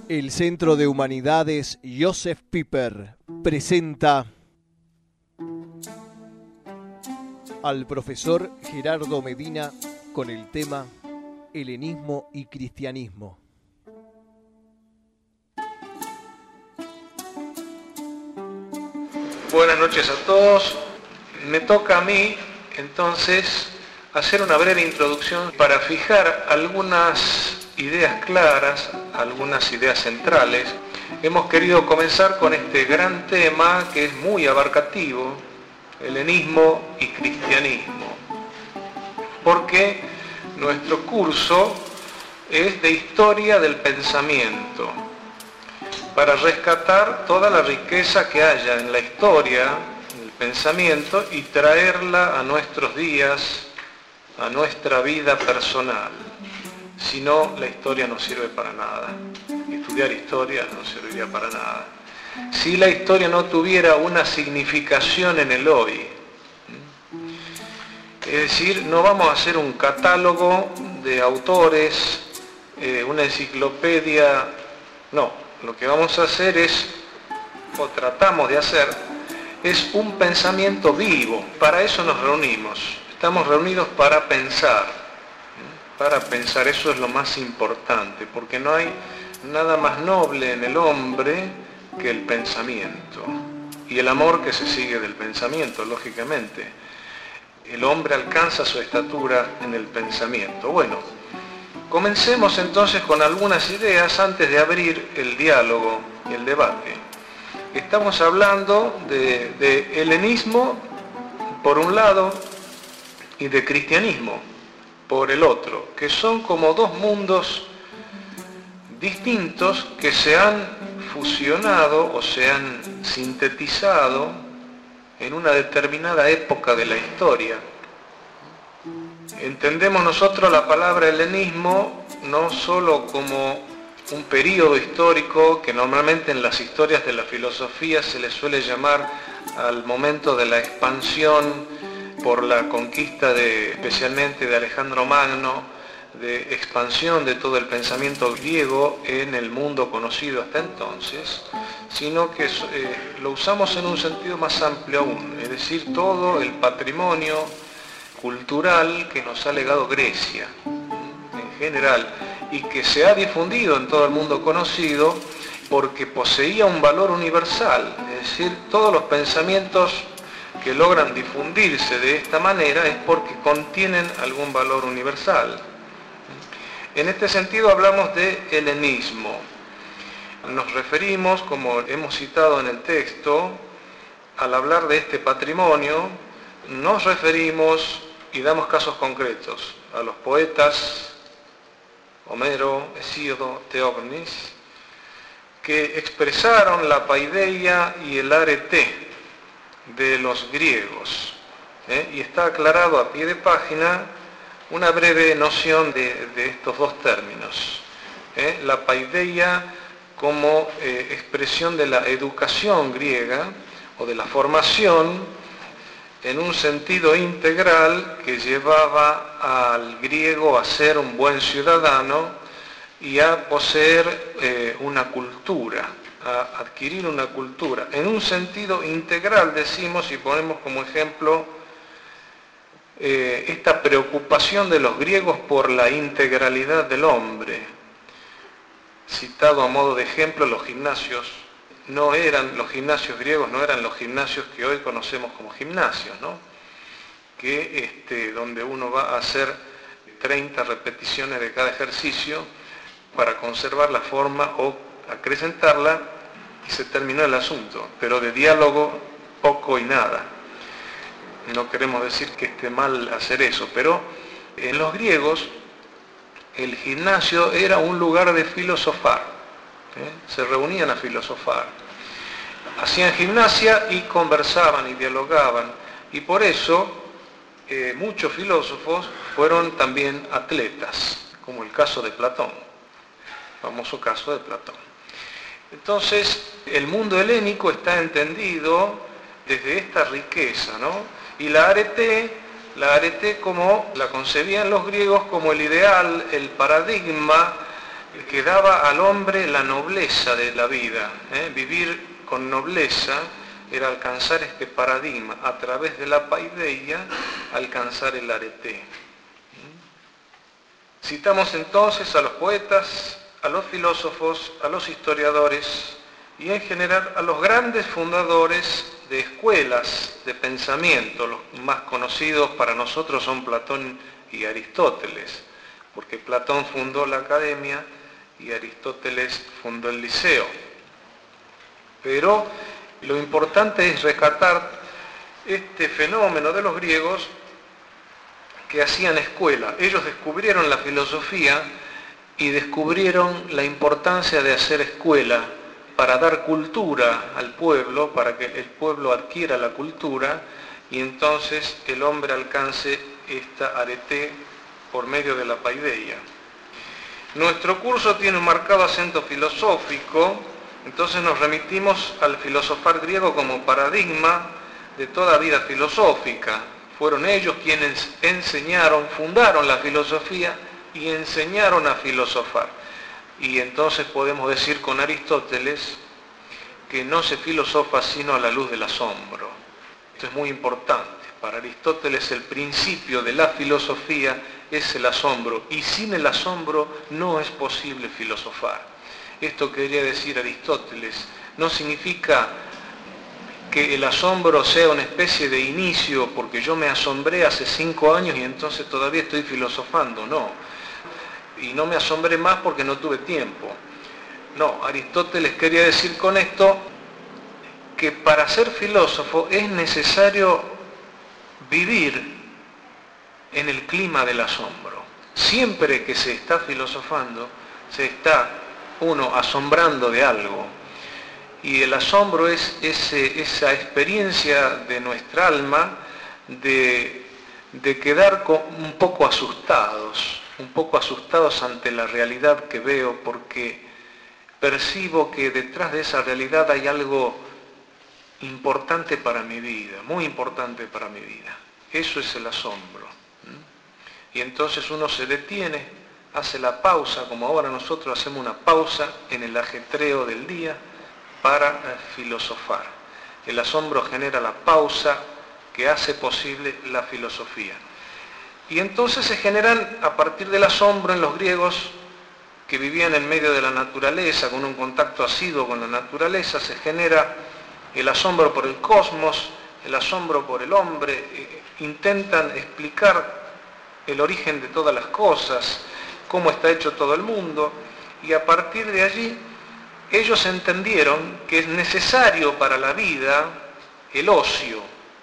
El Centro de Humanidades Josef Pipper presenta al profesor Gerardo Medina con el tema Helenismo y Cristianismo. Buenas noches a todos. Me toca a mí, entonces, hacer una breve introducción para fijar algunas ideas claras, algunas ideas centrales. Hemos querido comenzar con este gran tema que es muy abarcativo, helenismo y cristianismo, porque nuestro curso es de historia del pensamiento, para rescatar toda la riqueza que haya en la historia, en el pensamiento, y traerla a nuestros días, a nuestra vida personal. Si no, la historia no sirve para nada. Estudiar historia no serviría para nada. Si la historia no tuviera una significación en el hoy, es decir, no vamos a hacer un catálogo de autores, una enciclopedia, no. Lo que vamos a hacer es, o tratamos de hacer, es un pensamiento vivo. Para eso nos reunimos. Estamos reunidos para pensar. Para pensar, eso es lo más importante, porque no hay nada más noble en el hombre que el pensamiento. Y el amor que se sigue del pensamiento, lógicamente. El hombre alcanza su estatura en el pensamiento. Bueno, comencemos entonces con algunas ideas antes de abrir el diálogo y el debate. Estamos hablando de helenismo por un lado y de cristianismo por el otro, que son como dos mundos distintos que se han fusionado o se han sintetizado en una determinada época de la historia. Entendemos nosotros la palabra helenismo no solo como un periodo histórico que normalmente en las historias de la filosofía se le suele llamar al momento de la expansión por la conquista especialmente de Alejandro Magno, de expansión de todo el pensamiento griego en el mundo conocido hasta entonces, sino que lo usamos en un sentido más amplio aún, es decir, todo el patrimonio cultural que nos ha legado Grecia en general y que se ha difundido en todo el mundo conocido porque poseía un valor universal, es decir, todos los pensamientos que logran difundirse de esta manera es porque contienen algún valor universal. En este sentido hablamos de helenismo. Nos referimos, como hemos citado en el texto, al hablar de este patrimonio, nos referimos y damos casos concretos a los poetas Homero, Hesíodo, Teognis, que expresaron la paideia y el arete de los griegos. Y está aclarado a pie de página una breve noción de estos dos términos. La paideia como expresión de la educación griega o de la formación en un sentido integral que llevaba al griego a ser un buen ciudadano y a poseer una cultura, a adquirir una cultura. En un sentido integral decimos y ponemos como ejemplo esta preocupación de los griegos por la integralidad del hombre. Citado a modo de ejemplo, los gimnasios griegos no eran los gimnasios que hoy conocemos como gimnasios, ¿no? Que donde uno va a hacer 30 repeticiones de cada ejercicio para conservar la forma o acrecentarla y se terminó el asunto, pero de diálogo poco y nada. No queremos decir que esté mal hacer eso, pero en los griegos el gimnasio era un lugar de filosofar. Se reunían a filosofar, hacían gimnasia y conversaban y dialogaban, y por eso muchos filósofos fueron también atletas, como el caso de Platón, famoso caso de Platón. Entonces, el mundo helénico está entendido desde esta riqueza, ¿no? Y la arete como la concebían los griegos como el ideal, el paradigma que daba al hombre la nobleza de la vida. Vivir con nobleza era alcanzar este paradigma, a través de la paideia, alcanzar el arete. Citamos entonces a los poetas, a los filósofos, a los historiadores y en general a los grandes fundadores de escuelas de pensamiento. Los más conocidos para nosotros son Platón y Aristóteles, porque Platón fundó la academia y Aristóteles fundó el liceo. Pero lo importante es rescatar este fenómeno de los griegos que hacían escuela. Ellos descubrieron la filosofía y descubrieron la importancia de hacer escuela para dar cultura al pueblo, para que el pueblo adquiera la cultura y entonces el hombre alcance esta arete por medio de la paideia. Nuestro curso tiene un marcado acento filosófico, entonces nos remitimos al filosofar griego como paradigma de toda vida filosófica. Fueron ellos quienes enseñaron, fundaron la filosofía y enseñaron a filosofar. Y entonces podemos decir con Aristóteles que no se filosofa sino a la luz del asombro. Esto es muy importante. Para Aristóteles el principio de la filosofía es el asombro y sin el asombro no es posible filosofar. Esto quería decir Aristóteles. No significa que el asombro sea una especie de inicio porque yo me asombré hace 5 años y entonces todavía estoy filosofando, no. Y no me asombré más porque no tuve tiempo. No, Aristóteles quería decir con esto que para ser filósofo es necesario vivir en el clima del asombro. Siempre que se está filosofando, se está uno asombrando de algo. Y el asombro es esa experiencia de nuestra alma de quedar un poco asustados ante la realidad que veo, porque percibo que detrás de esa realidad hay algo importante para mi vida, muy importante para mi vida. Eso es el asombro. Y entonces uno se detiene, hace la pausa, como ahora nosotros hacemos una pausa en el ajetreo del día para filosofar. El asombro genera la pausa que hace posible la filosofía. Y entonces se generan, a partir del asombro en los griegos, que vivían en medio de la naturaleza, con un contacto asiduo con la naturaleza, se genera el asombro por el cosmos, el asombro por el hombre, intentan explicar el origen de todas las cosas, cómo está hecho todo el mundo, y a partir de allí ellos entendieron que es necesario para la vida el ocio.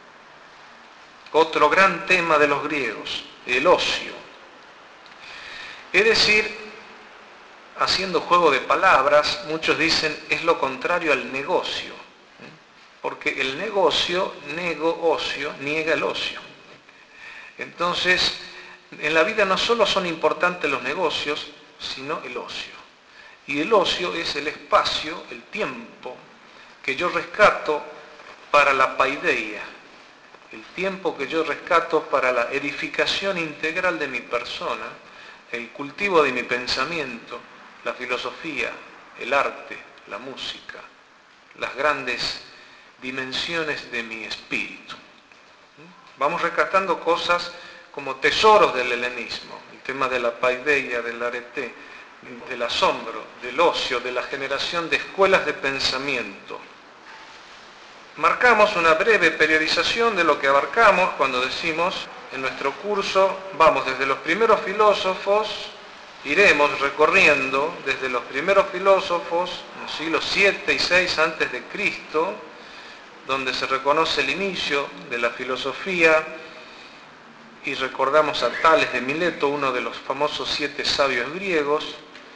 Otro gran tema de los griegos, el ocio. Es decir, haciendo juego de palabras, muchos dicen es lo contrario al negocio, porque el negocio, ocio, niega el ocio. Entonces, en la vida no solo son importantes los negocios, sino el ocio. Y el ocio es el espacio, el tiempo, que yo rescato para la paideia, el tiempo que yo rescato para la edificación integral de mi persona, el cultivo de mi pensamiento, la filosofía, el arte, la música, las grandes dimensiones de mi espíritu. Vamos rescatando cosas como tesoros del helenismo, el tema de la paideia, del arete, del asombro, del ocio, de la generación de escuelas de pensamiento. Marcamos una breve periodización de lo que abarcamos cuando decimos en nuestro curso, vamos desde los primeros filósofos, iremos recorriendo desde los primeros filósofos, en los siglos 7 y 6 antes de Cristo, donde se reconoce el inicio de la filosofía, y recordamos a Tales de Mileto, uno de los famosos 7 sabios griegos.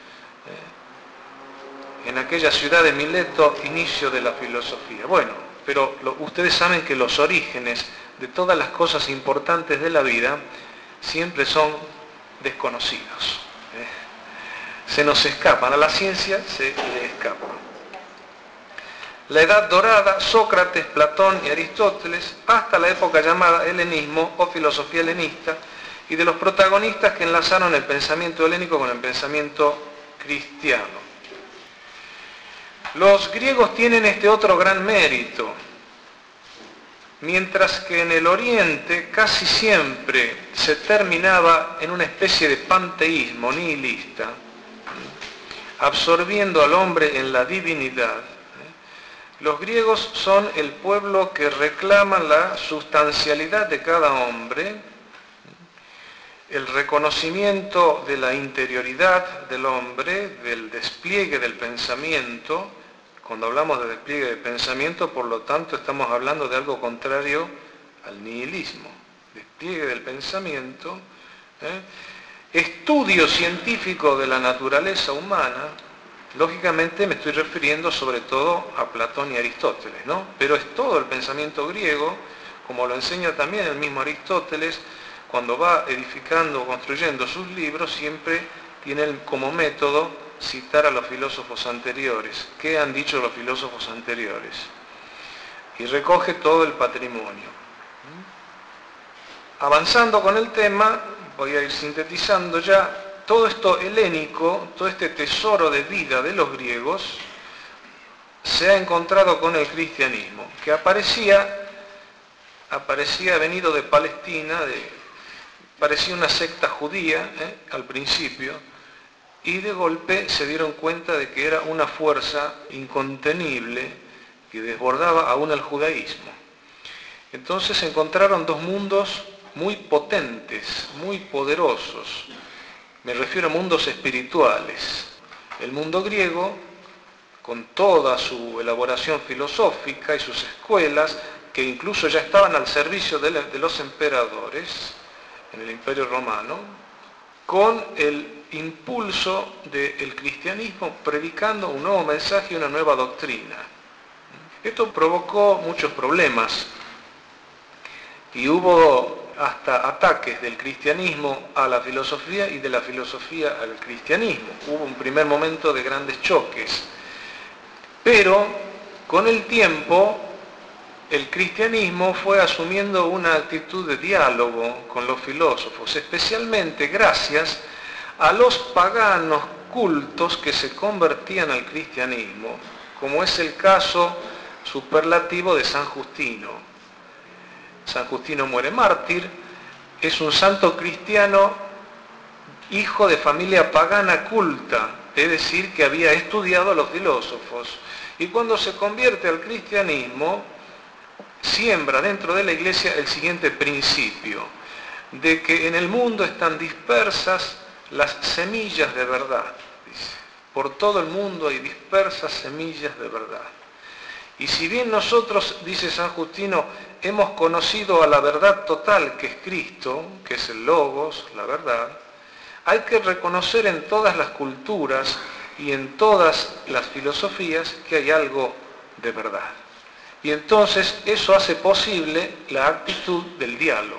En aquella ciudad de Mileto, inicio de la filosofía. Bueno, pero ustedes saben que los orígenes de todas las cosas importantes de la vida siempre son desconocidos. Se nos escapan, a la ciencia se le escapan. La Edad Dorada, Sócrates, Platón y Aristóteles, hasta la época llamada helenismo o filosofía helenista, y de los protagonistas que enlazaron el pensamiento helénico con el pensamiento cristiano. Los griegos tienen este otro gran mérito. Mientras que en el Oriente casi siempre se terminaba en una especie de panteísmo nihilista, absorbiendo al hombre en la divinidad, los griegos son el pueblo que reclama la sustancialidad de cada hombre, el reconocimiento de la interioridad del hombre, del despliegue del pensamiento. Cuando hablamos de despliegue de pensamiento, por lo tanto, estamos hablando de algo contrario al nihilismo. Despliegue del pensamiento, estudio científico de la naturaleza humana. Lógicamente me estoy refiriendo sobre todo a Platón y Aristóteles, ¿no? Pero es todo el pensamiento griego, como lo enseña también el mismo Aristóteles, cuando va edificando o construyendo sus libros, siempre tiene como método citar a los filósofos anteriores. ¿Qué han dicho los filósofos anteriores? Y recoge todo el patrimonio. Avanzando con el tema, voy a ir sintetizando ya. Todo esto helénico, todo este tesoro de vida de los griegos, se ha encontrado con el cristianismo, que aparecía venido de Palestina, parecía una secta judía al principio, y de golpe se dieron cuenta de que era una fuerza incontenible que desbordaba aún el judaísmo. Entonces se encontraron dos mundos muy potentes, muy poderosos. Me refiero a mundos espirituales. El mundo griego, con toda su elaboración filosófica y sus escuelas, que incluso ya estaban al servicio de los emperadores en el Imperio Romano, con el impulso del cristianismo predicando un nuevo mensaje y una nueva doctrina. Esto provocó muchos problemas y hubo hasta ataques del cristianismo a la filosofía y de la filosofía al cristianismo. Hubo un primer momento de grandes choques, pero con el tiempo el cristianismo fue asumiendo una actitud de diálogo con los filósofos, especialmente gracias a los paganos cultos que se convertían al cristianismo, como es el caso superlativo de San Justino. San Justino muere mártir, es un santo cristiano, hijo de familia pagana culta, es decir, que había estudiado a los filósofos, y cuando se convierte al cristianismo, siembra dentro de la iglesia el siguiente principio, de que en el mundo están dispersas las semillas de verdad, dice. Por todo el mundo hay dispersas semillas de verdad. Y si bien nosotros, dice San Justino, hemos conocido a la verdad total que es Cristo, que es el Logos, la verdad, hay que reconocer en todas las culturas y en todas las filosofías que hay algo de verdad. Y entonces eso hace posible la actitud del diálogo.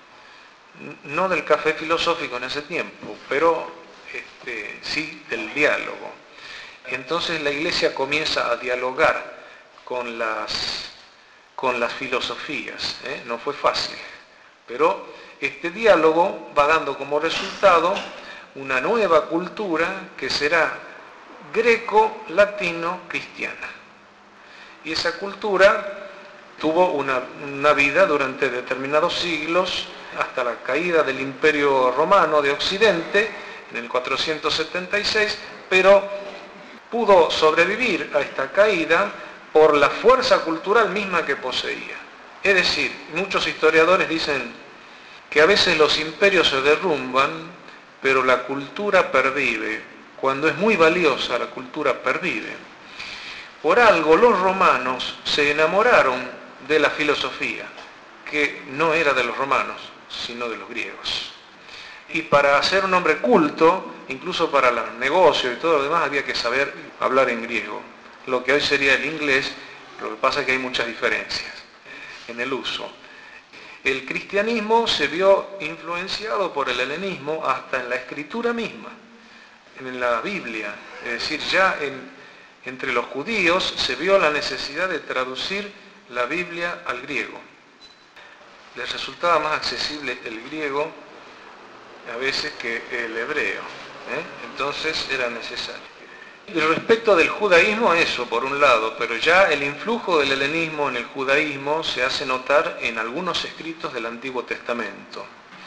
No del café filosófico en ese tiempo, pero sí del diálogo. Entonces la Iglesia comienza a dialogar con las filosofías. No fue fácil, pero este diálogo va dando como resultado una nueva cultura que será greco-latino-cristiana. Y esa cultura tuvo una vida durante determinados siglos, hasta la caída del Imperio Romano de Occidente, en el 476, pero pudo sobrevivir a esta caída por la fuerza cultural misma que poseía. Es decir, muchos historiadores dicen que a veces los imperios se derrumban, pero la cultura pervive. Cuando es muy valiosa, la cultura pervive. Por algo los romanos se enamoraron de la filosofía, que no era de los romanos, sino de los griegos. Y para ser un hombre culto, incluso para los negocios y todo lo demás, había que saber hablar en griego. Lo que hoy sería el inglés, lo que pasa es que hay muchas diferencias en el uso. El cristianismo se vio influenciado por el helenismo hasta en la escritura misma, en la Biblia. Es decir, ya entre los judíos se vio la necesidad de traducir la Biblia al griego. Les resultaba más accesible el griego a veces que el hebreo. Entonces era necesario. Y respecto del judaísmo, eso por un lado, pero ya el influjo del helenismo en el judaísmo se hace notar en algunos escritos del Antiguo Testamento.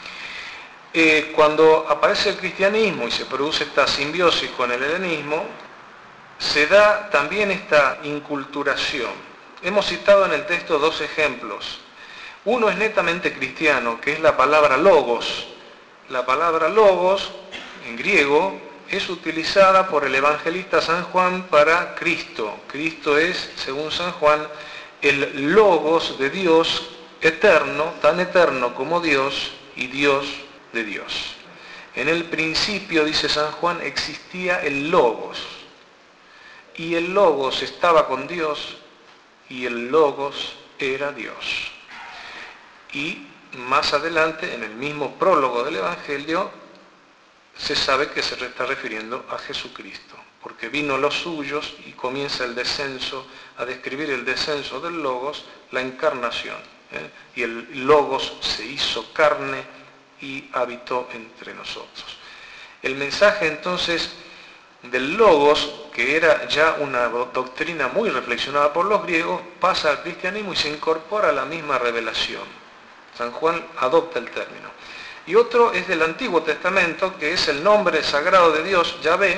Cuando aparece el cristianismo y se produce esta simbiosis con el helenismo, se da también esta inculturación. Hemos citado en el texto dos ejemplos. Uno es netamente cristiano, que es la palabra logos. La palabra logos, en griego, es utilizada por el evangelista San Juan para Cristo. Cristo es, según San Juan, el logos de Dios eterno, tan eterno como Dios y Dios de Dios. En el principio, dice San Juan, existía el logos. Y el logos estaba con Dios y el logos era Dios. Y más adelante, en el mismo prólogo del Evangelio, se sabe que se está refiriendo a Jesucristo, porque vino los suyos y comienza el descenso, a describir el descenso del logos, la encarnación. Y el logos se hizo carne y habitó entre nosotros. El mensaje entonces del logos, que era ya una doctrina muy reflexionada por los griegos, pasa al cristianismo y se incorpora a la misma revelación. San Juan adopta el término. Y otro es del Antiguo Testamento, que es el nombre sagrado de Dios, Yahvé,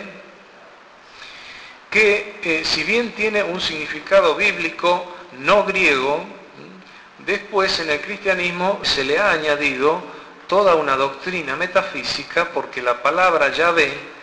que si bien tiene un significado bíblico no griego, después en el cristianismo se le ha añadido toda una doctrina metafísica, porque la palabra Yahvé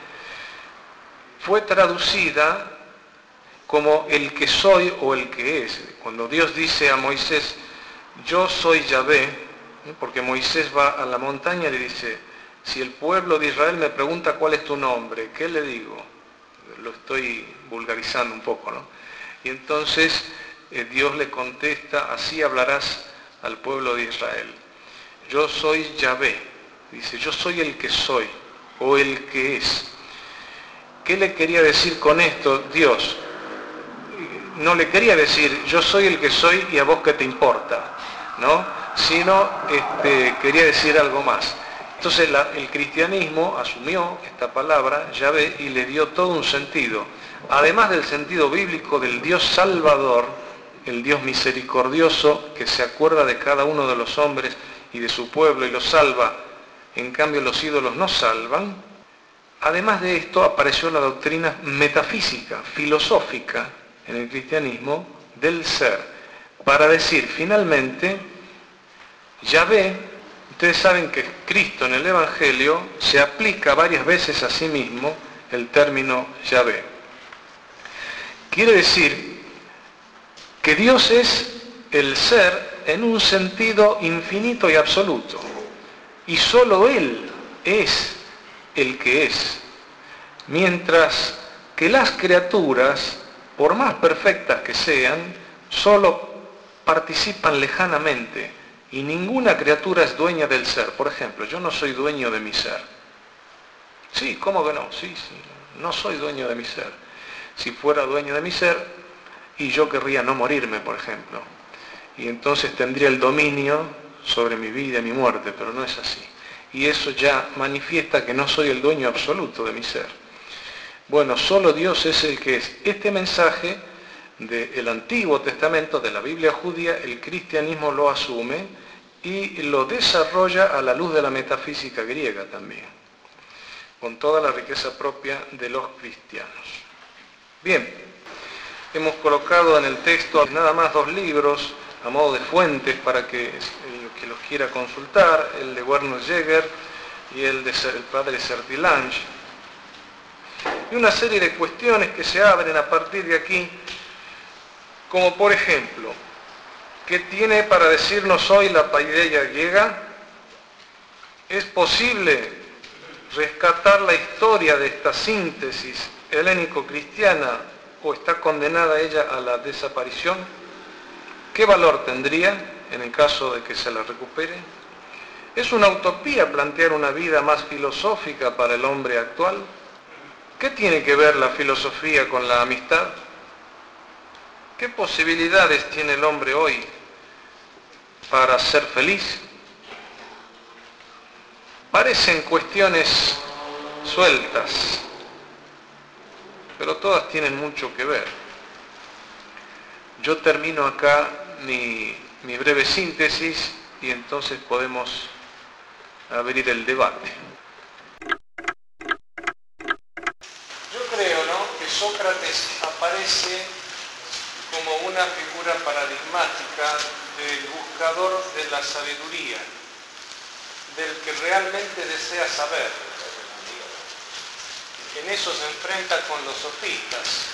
fue traducida como el que soy o el que es. Cuando Dios dice a Moisés, yo soy Yahvé, porque Moisés va a la montaña y le dice, si el pueblo de Israel me pregunta cuál es tu nombre, ¿qué le digo? Lo estoy vulgarizando un poco, ¿no? Y entonces Dios le contesta, así hablarás al pueblo de Israel. Yo soy Yahvé, dice, yo soy el que soy o el que es. ¿Qué le quería decir con esto Dios? No le quería decir, yo soy el que soy y a vos qué te importa, ¿no? Sino quería decir algo más. Entonces el cristianismo asumió esta palabra, Yahvé, y le dio todo un sentido. Además del sentido bíblico del Dios Salvador, el Dios misericordioso que se acuerda de cada uno de los hombres y de su pueblo y los salva, en cambio los ídolos no salvan. Además de esto apareció la doctrina metafísica, filosófica en el cristianismo del ser, para decir finalmente, Yahvé, ustedes saben que Cristo en el Evangelio se aplica varias veces a sí mismo el término Yahvé. Quiere decir que Dios es el ser en un sentido infinito y absoluto, y solo Él es el que es, mientras que las criaturas, por más perfectas que sean, solo participan lejanamente y ninguna criatura es dueña del ser. Por ejemplo, yo no soy dueño de mi ser. Sí, ¿cómo que no? Sí, no soy dueño de mi ser. Si fuera dueño de mi ser, y yo querría no morirme, por ejemplo, y entonces tendría el dominio sobre mi vida y mi muerte, pero no es así. Y eso ya manifiesta que no soy el dueño absoluto de mi ser. Bueno, solo Dios es el que es. Este mensaje del Antiguo Testamento, de la Biblia judía, el cristianismo lo asume y lo desarrolla a la luz de la metafísica griega también, con toda la riqueza propia de los cristianos. Bien, hemos colocado en el texto nada más dos libros a modo de fuentes para que los quiera consultar, el de Werner Jäger y el padre Sertilange, y una serie de cuestiones que se abren a partir de aquí, como por ejemplo, ¿qué tiene para decirnos hoy la paideia griega? ¿Es posible rescatar la historia de esta síntesis helénico-cristiana o está condenada ella a la desaparición? ¿Qué valor tendría en el caso de que se la recupere? ¿Es una utopía plantear una vida más filosófica para el hombre actual? ¿Qué tiene que ver la filosofía con la amistad? ¿Qué posibilidades tiene el hombre hoy para ser feliz? Parecen cuestiones sueltas, pero todas tienen mucho que ver. Yo termino acá mi breve síntesis y entonces podemos abrir el debate. Yo creo, ¿no?, que Sócrates aparece como una figura paradigmática del buscador de la sabiduría, del que realmente desea saber. En eso se enfrenta con los sofistas.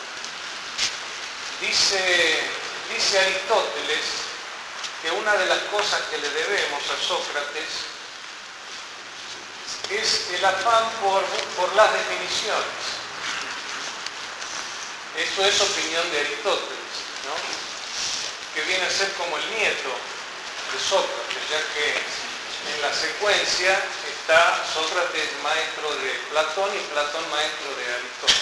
Dice Aristóteles que una de las cosas que le debemos a Sócrates es el afán por las definiciones. Eso es opinión de Aristóteles, ¿no?, que viene a ser como el nieto de Sócrates, ya que en la secuencia está Sócrates maestro de Platón y Platón maestro de Aristóteles.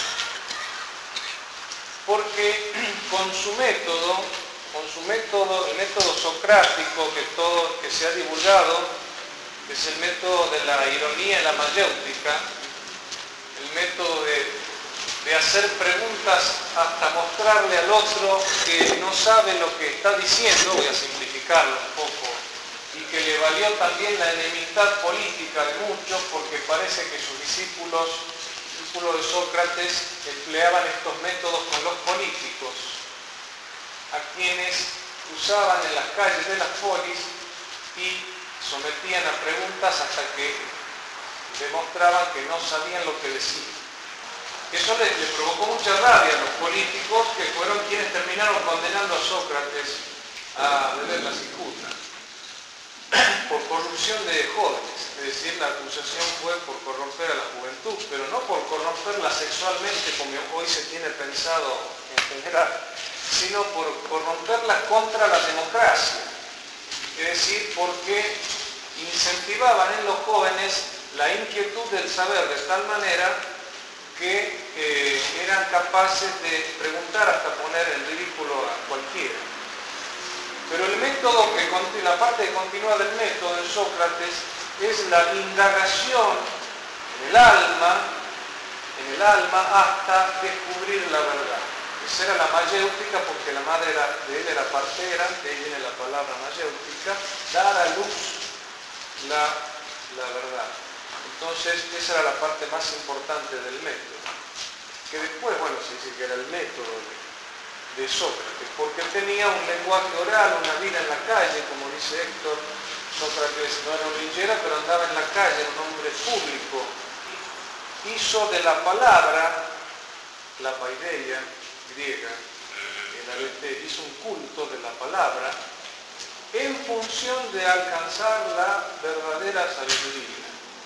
Porque con su método, el método socrático que se ha divulgado, que es el método de la ironía y la mayéutica, el método de hacer preguntas hasta mostrarle al otro que no sabe lo que está diciendo, voy a simplificarlo un poco, y que le valió también la enemistad política de muchos, porque parece que sus discípulos de Sócrates empleaban estos métodos con los políticos, a quienes usaban en las calles de las polis y sometían a preguntas hasta que demostraban que no sabían lo que decían. Eso le provocó mucha rabia a los políticos, que fueron quienes terminaron condenando a Sócrates a beber la cicuta por corrupción de jóvenes. Es decir, la acusación fue por corromper a la juventud, pero no por corromperla sexualmente, como hoy se tiene pensado en general, sino por corromperla contra la democracia. Es decir, porque incentivaban en los jóvenes la inquietud del saber de tal manera que eran capaces de preguntar hasta poner en ridículo a cualquiera. Pero el método la parte que continúa del método de Sócrates es la indagación en el alma hasta descubrir la verdad. Esa era la mayéutica, porque la madre de él era partera, de ahí viene la palabra mayéutica, dar a luz la verdad. Entonces, esa era la parte más importante del método, que después, bueno, se dice que era el método de Sócrates, porque tenía un lenguaje oral, una vida en la calle, como dice Héctor. Sócrates no era un linchera, pero andaba en la calle, era un hombre público. Hizo de la palabra, la paideia griega, hizo un culto de la palabra en función de alcanzar la verdadera sabiduría.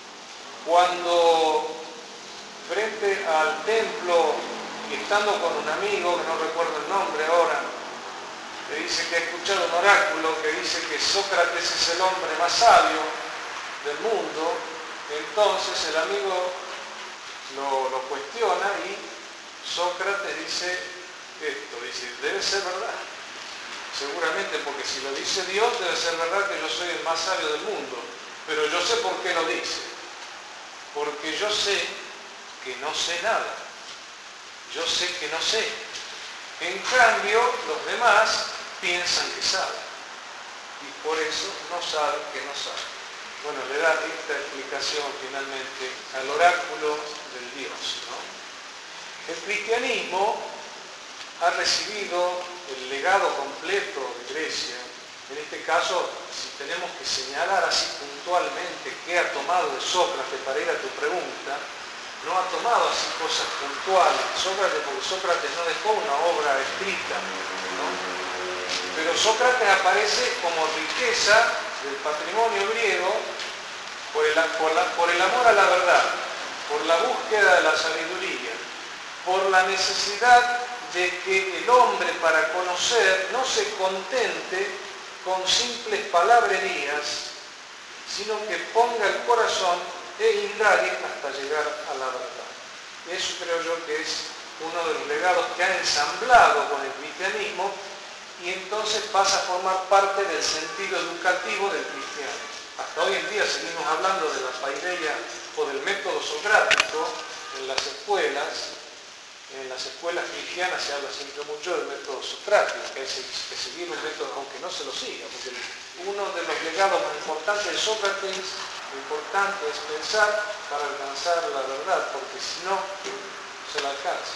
Cuando frente al templo, y estando con un amigo, que no recuerdo el nombre ahora, le dice que ha escuchado un oráculo que dice que Sócrates es el hombre más sabio del mundo, entonces el amigo lo cuestiona y Sócrates dice esto, debe ser verdad. Seguramente, porque si lo dice Dios, debe ser verdad que yo soy el más sabio del mundo, pero yo sé por qué lo dice. Porque yo sé que no sé nada. Yo sé que no sé. En cambio, los demás piensan que saben. Y por eso no saben que no saben. Bueno, le da esta explicación finalmente al oráculo del Dios, ¿no? El cristianismo ha recibido el legado completo de Grecia. En este caso, si tenemos que señalar así puntualmente qué ha tomado de Sócrates para ir a tu pregunta, no ha tomado así cosas puntuales de Sócrates, porque Sócrates no dejó una obra escrita, ¿no? Pero Sócrates aparece como riqueza del patrimonio griego por el amor a la verdad, por la búsqueda de la sabiduría, por la necesidad de que el hombre, para conocer, no se contente con simples palabrerías, sino que ponga el corazón e indague hasta llegar a la verdad. Eso creo yo que es uno de los legados que ha ensamblado con el cristianismo, y entonces pasa a formar parte del sentido educativo del cristiano. Hasta hoy en día seguimos hablando de la paideia o del método socrático en las escuelas. En las escuelas cristianas se habla siempre mucho del método socrático, que es que seguir un método, aunque no se lo siga, porque uno de los legados más importantes de Sócrates, lo importante es pensar para alcanzar la verdad, porque si no, se la alcanza.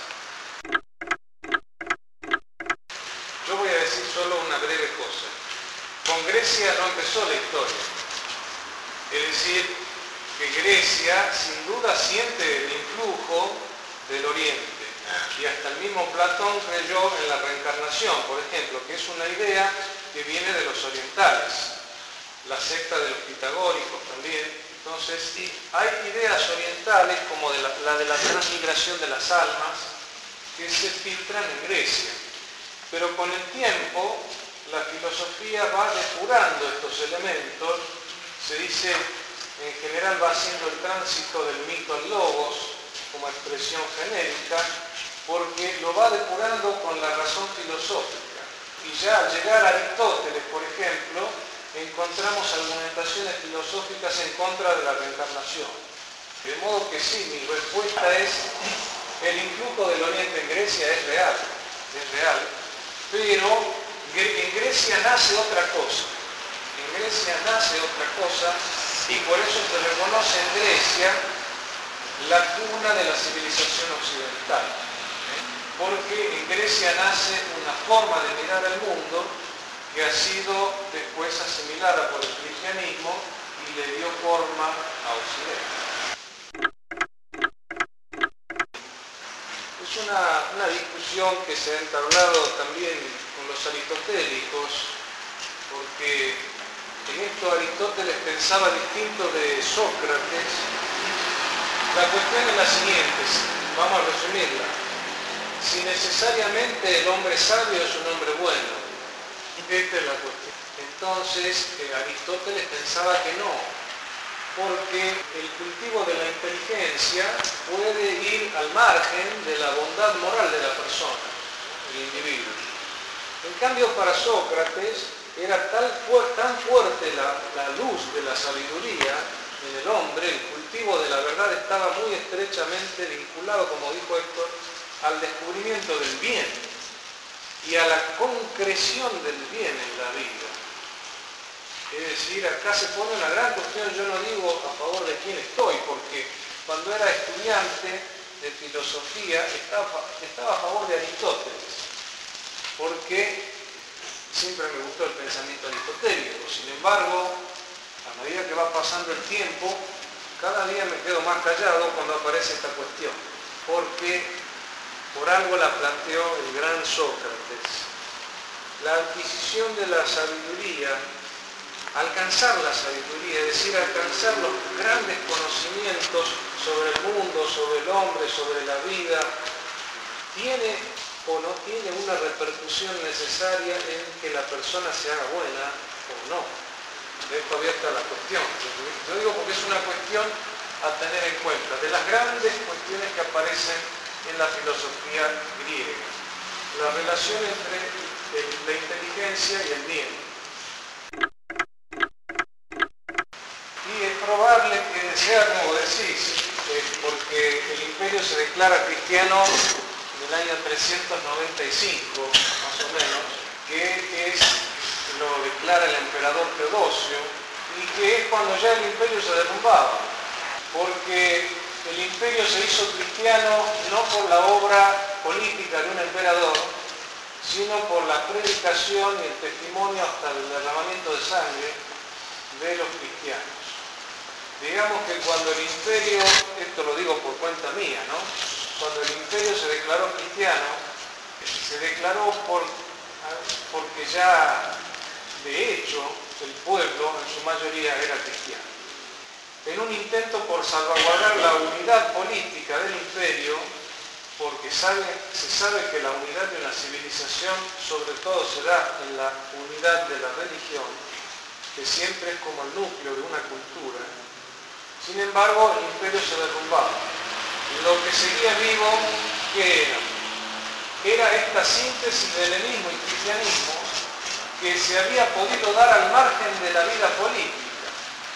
Yo voy a decir solo una breve cosa. Con Grecia no empezó la historia. Es decir, que Grecia sin duda siente el influjo del Oriente. Y hasta el mismo Platón creyó en la reencarnación, por ejemplo, que es una idea que viene de los orientales, la secta de los pitagóricos también. Entonces, hay ideas orientales como la de la transmigración de las almas que se filtran en Grecia. Pero con el tiempo, la filosofía va depurando estos elementos, se dice, en general va haciendo el tránsito del mito al logos como expresión genérica, porque lo va depurando con la razón filosófica. Y ya al llegar a Aristóteles, por ejemplo, encontramos argumentaciones filosóficas en contra de la reencarnación. De modo que sí, mi respuesta es, el influjo del Oriente en Grecia es real, pero en Grecia nace otra cosa. En Grecia nace otra cosa y por eso se reconoce en Grecia la cuna de la civilización occidental. Porque en Grecia nace una forma de mirar al mundo que ha sido después asimilada por el cristianismo y le dio forma a Occidente. Es una discusión que se ha entablado también con los aristotélicos, porque en esto Aristóteles pensaba distinto de Sócrates. La cuestión es la siguiente, vamos a resumirla. Si necesariamente el hombre sabio es un hombre bueno, esta es la cuestión. Entonces Aristóteles pensaba que no, porque el cultivo de la inteligencia puede ir al margen de la bondad moral de la persona, del individuo. En cambio, para Sócrates era tan fuerte la luz de la sabiduría en el hombre, el cultivo de la verdad estaba muy estrechamente vinculado, como dijo Héctor, al descubrimiento del bien y a la concreción del bien en la vida. Es decir, acá se pone una gran cuestión, yo no digo a favor de quién estoy, porque cuando era estudiante de filosofía estaba a favor de Aristóteles, porque siempre me gustó el pensamiento aristotélico. Sin embargo, a medida que va pasando el tiempo, cada día me quedo más callado cuando aparece esta cuestión, porque por algo la planteó el gran Sócrates. La adquisición de la sabiduría, alcanzar la sabiduría, es decir, alcanzar los grandes conocimientos sobre el mundo, sobre el hombre, sobre la vida, tiene o no tiene una repercusión necesaria en que la persona se haga buena o no. De esto abierta la cuestión. Yo digo porque es una cuestión a tener en cuenta, de las grandes cuestiones que aparecen en la filosofía griega, la relación entre la inteligencia y el bien. Y es probable que sea como decís, porque el imperio se declara cristiano en el año 395, más o menos, que lo declara el emperador Teodosio, y que es cuando ya el imperio se derrumbaba, porque el imperio se hizo cristiano no por la obra política de un emperador, sino por la predicación y el testimonio hasta el derramamiento de sangre de los cristianos. Digamos que cuando el imperio, esto lo digo por cuenta mía, ¿no? Cuando el imperio se declaró cristiano, se declaró porque ya de hecho el pueblo en su mayoría era cristiano. En un intento por salvaguardar la unidad política del imperio, porque se sabe que la unidad de una civilización sobre todo se da en la unidad de la religión, que siempre es como el núcleo de una cultura. Sin embargo, el imperio se derrumbaba. Lo que seguía vivo, ¿qué era? Era esta síntesis de helenismo y cristianismo que se había podido dar al margen de la vida política.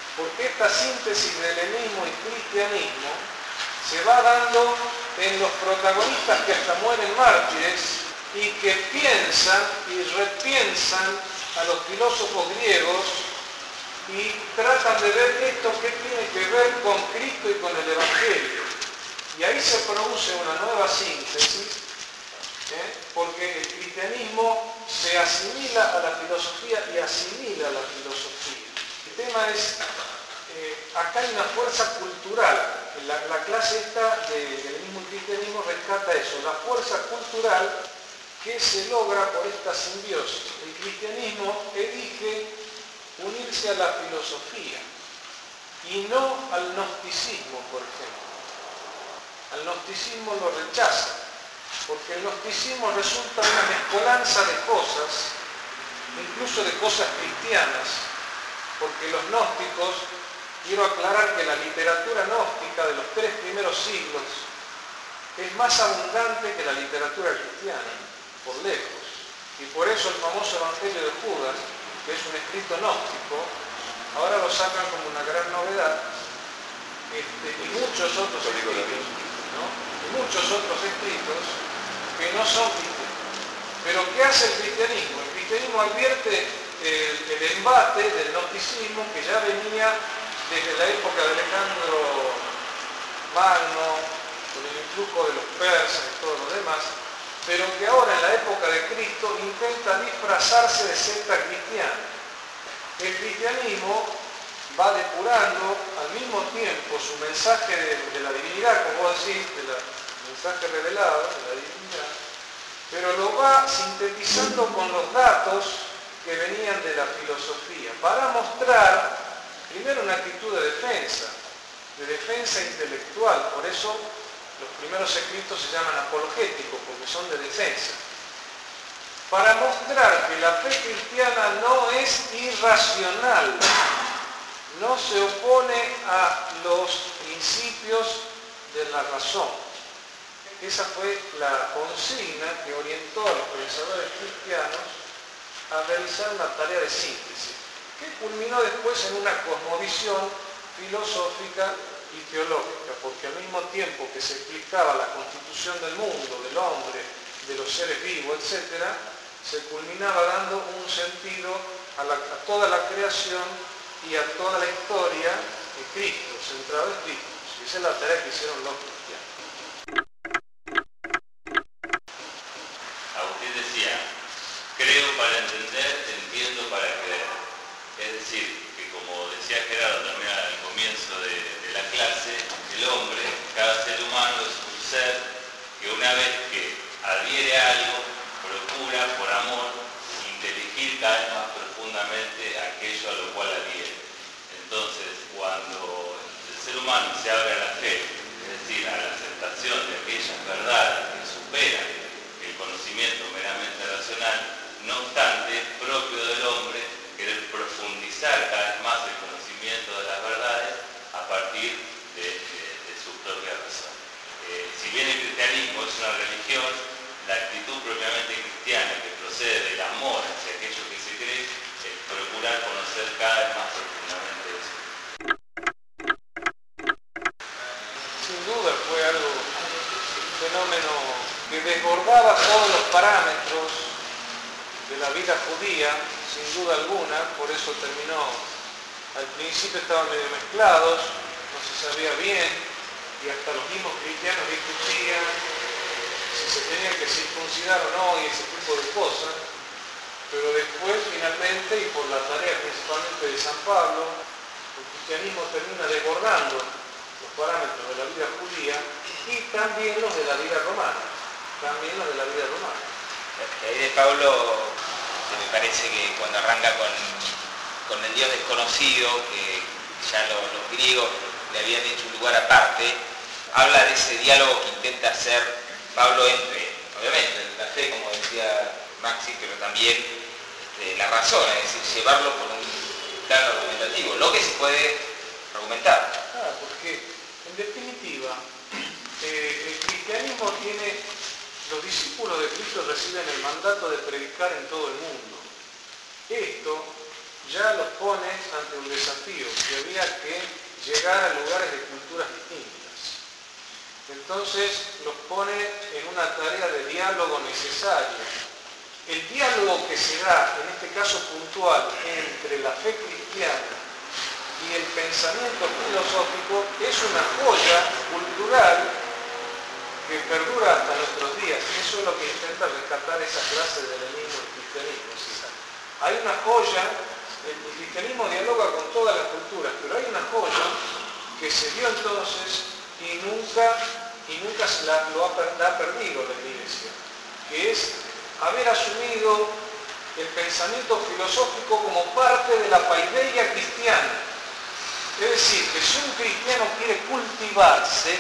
porque esta síntesis de helenismo y cristianismo se va dando en los protagonistas que hasta mueren mártires y que piensan y repiensan a los filósofos griegos y tratan de ver esto que tiene que ver con Cristo y con el Evangelio. Y ahí se produce una nueva síntesis, porque el cristianismo se asimila a la filosofía y asimila a la filosofía. El tema es, acá hay una fuerza cultural. La clase esta de helenismo y cristianismo rescata eso, la fuerza cultural que se logra por esta simbiosis. El cristianismo elige unirse a la filosofía y no al gnosticismo, por ejemplo. Al gnosticismo lo rechaza, porque el gnosticismo resulta una mezcolanza de cosas, incluso de cosas cristianas, porque los gnósticos, quiero aclarar que la literatura gnóstica de los 3 primeros siglos es más abundante que la literatura cristiana, por lejos. Y por eso el famoso Evangelio de Judas, que es un escrito gnóstico, ahora lo sacan como una gran novedad, y muchos otros escritos, ¿no? Y muchos otros escritos que no son cristianos. Pero ¿qué hace el cristianismo? El cristianismo advierte el embate del gnosticismo que ya venía desde la época de Alejandro Magno, con el influjo de los persas y todo lo demás, pero que ahora en la época de Cristo intenta disfrazarse de secta cristiana. El cristianismo va depurando al mismo tiempo su mensaje de la divinidad, como vos decís, del mensaje revelado de la divinidad, pero lo va sintetizando con los datos que venían de la filosofía, para mostrar primero una actitud de defensa intelectual. Por eso los primeros escritos se llaman apologéticos, porque son de defensa. Para mostrar que la fe cristiana no es irracional, no se opone a los principios de la razón. Esa fue la consigna que orientó a los pensadores cristianos a realizar una tarea de síntesis, que culminó después en una cosmovisión filosófica y teológica, porque al mismo tiempo que se explicaba la constitución del mundo, del hombre, de los seres vivos, etc., se culminaba dando un sentido a toda la creación y a toda la historia de Cristo, centrado en Cristo. Y esa es la tarea que hicieron los cristianos. Agustín decía, creo para entender, entiendo para creer. Es decir, que como decía Gerardo también al comienzo de la clase, el hombre, cada ser humano es un ser que una vez que adhiere a algo, procura por amor inteligir cada vez más profundamente aquello a lo cual adhiere. Entonces, cuando el ser humano se abre a la fe, es decir, a la aceptación de aquellas verdades que superan el conocimiento meramente racional, no obstante, es propio del hombre querer profundizar cada vez más el conocimiento de las verdades a partir de su propia razón. Si bien el cristianismo es una religión, la actitud propiamente cristiana que procede del amor hacia aquello que se cree es procurar conocer cada vez más profundamente eso. Sin duda fue un fenómeno que desbordaba todos los parámetros de la vida judía, sin duda alguna. Por eso terminó, al principio estaban medio mezclados, no se sabía bien, y hasta los mismos cristianos discutían si se tenía que circuncidar o no y ese tipo de cosas. Pero después, finalmente, y por la tarea principalmente de San Pablo, el cristianismo termina desbordando los parámetros de la vida judía y también los de la vida romana. Ahí de Pablo me parece que cuando arranca con el Dios desconocido, que ya los griegos le habían hecho un lugar aparte, habla de ese diálogo que intenta hacer Pablo entre, obviamente, la fe, como decía Maxi, pero también la razón, es decir, llevarlo por un plano argumentativo, lo que se puede argumentar. Porque en definitiva, el cristianismo tiene, los discípulos de Cristo reciben el mandato de predicar en todo el mundo. Esto ya los pone ante un desafío, que había que llegar a lugares de culturas distintas. Entonces los pone en una tarea de diálogo necesario. El diálogo que se da, en este caso puntual, entre la fe cristiana y el pensamiento filosófico es una joya cultural que perdura hasta nuestros días. Eso es lo que intenta rescatar esa clase de helenismo y cristianismo. Hay una joya, el cristianismo dialoga con todas las culturas, pero hay una joya que se dio entonces y nunca la ha perdido la Iglesia, que es haber asumido el pensamiento filosófico como parte de la paideia cristiana. Es decir, que si un cristiano quiere cultivarse,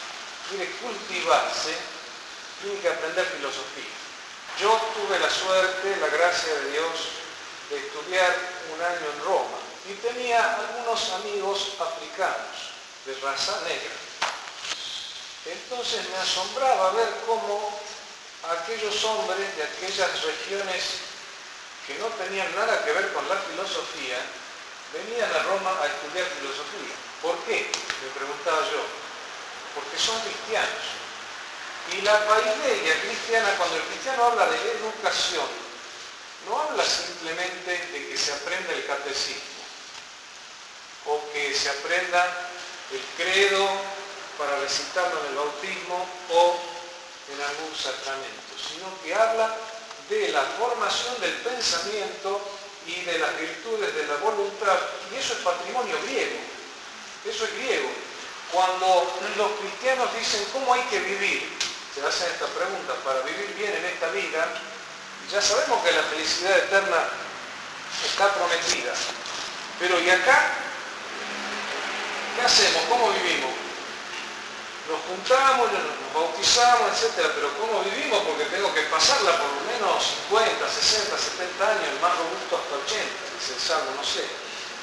tiene que aprender filosofía. Yo tuve la suerte, la gracia de Dios, de estudiar un año en Roma y tenía algunos amigos africanos de raza negra. Entonces me asombraba ver cómo aquellos hombres de aquellas regiones que no tenían nada que ver con la filosofía venían a Roma a estudiar filosofía. ¿Por qué? Me preguntaba yo. Porque son cristianos. Y la paideia cristiana, cuando el cristiano habla de educación, no habla simplemente de que se aprenda el catecismo o que se aprenda el credo para recitarlo en el bautismo o en algún sacramento, sino que habla de la formación del pensamiento y de las virtudes de la voluntad, y eso es patrimonio griego, eso es griego. Cuando los cristianos dicen cómo hay que vivir, se hacen esta pregunta, para vivir bien en esta vida, ya sabemos que la felicidad eterna está prometida, pero ¿y acá? ¿Qué hacemos? ¿Cómo vivimos? Nos juntamos, nos bautizamos, etc. Pero ¿cómo vivimos? Porque tengo que pasarla por lo menos 50, 60, 70 años, el más robusto hasta 80, dice el Salmo, no sé.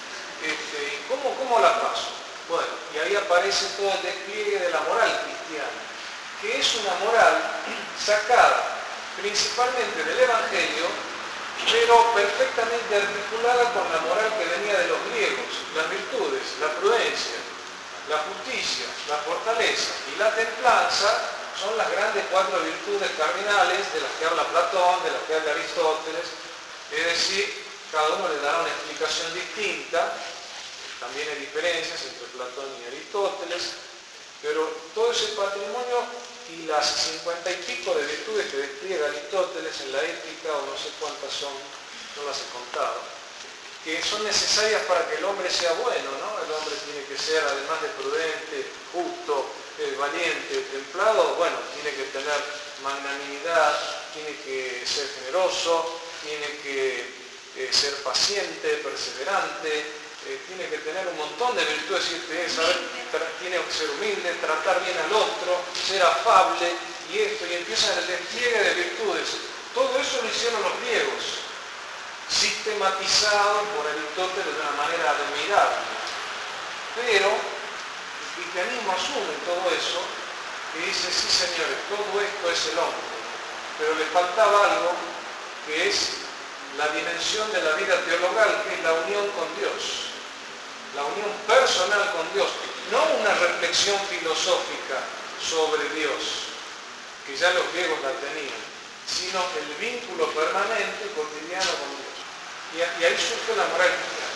¿Cómo la paso? Bueno, y ahí aparece todo el despliegue de la moral cristiana, que es una moral sacada principalmente del Evangelio, pero perfectamente articulada con la moral que venía de los griegos, las virtudes, la prudencia, la justicia, la fortaleza y la templanza son las grandes 4 virtudes cardinales de las que habla Platón, de las que habla Aristóteles. Es decir, cada uno le dará una explicación distinta, también hay diferencias entre Platón y Aristóteles, pero todo ese patrimonio y las 50 y pico de virtudes que despliega Aristóteles en la ética, o no sé cuántas son, no las he contado, que son necesarias para que el hombre sea bueno, ¿no? El hombre tiene que ser, además de prudente, justo, valiente, templado, bueno, tiene que tener magnanimidad, tiene que ser generoso, tiene que ser paciente, perseverante, tiene que tener un montón de virtudes, tiene que ser humilde, tratar bien al otro, ser afable, y empieza el despliegue de virtudes. Todo eso lo hicieron los griegos, sistematizado por Aristóteles de una manera admirable. Pero el cristianismo asume todo eso y dice, sí señores, todo esto es el hombre, pero le faltaba algo que es la dimensión de la vida teologal, que es la unión con Dios, la unión personal con Dios, no una reflexión filosófica sobre Dios, que ya los griegos la tenían, sino el vínculo permanente, cotidiano con Dios. Y ahí surge la moral cristiana.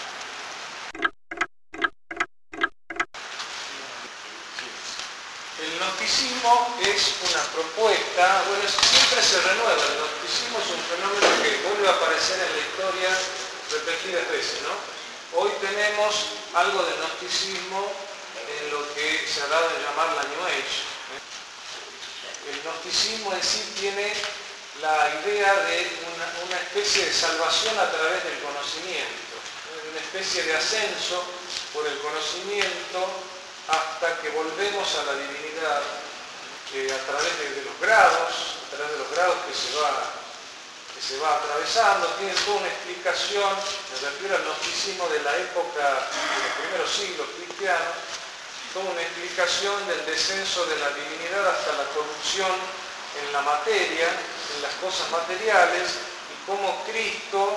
El gnosticismo es una propuesta, bueno, siempre se renueva. El gnosticismo es un fenómeno que vuelve a aparecer en la historia repetidas veces, ¿no? Hoy tenemos algo de gnosticismo en lo que se ha dado a llamar la New Age. El gnosticismo en sí tiene la idea de una especie de salvación a través del conocimiento, una especie de ascenso por el conocimiento hasta que volvemos a la divinidad a través de los grados, que se va atravesando. Tiene toda una explicación, me refiero al gnosticismo de la época de los primeros siglos cristianos, toda una explicación del descenso de la divinidad hasta la corrupción en la materia, en las cosas materiales, y cómo Cristo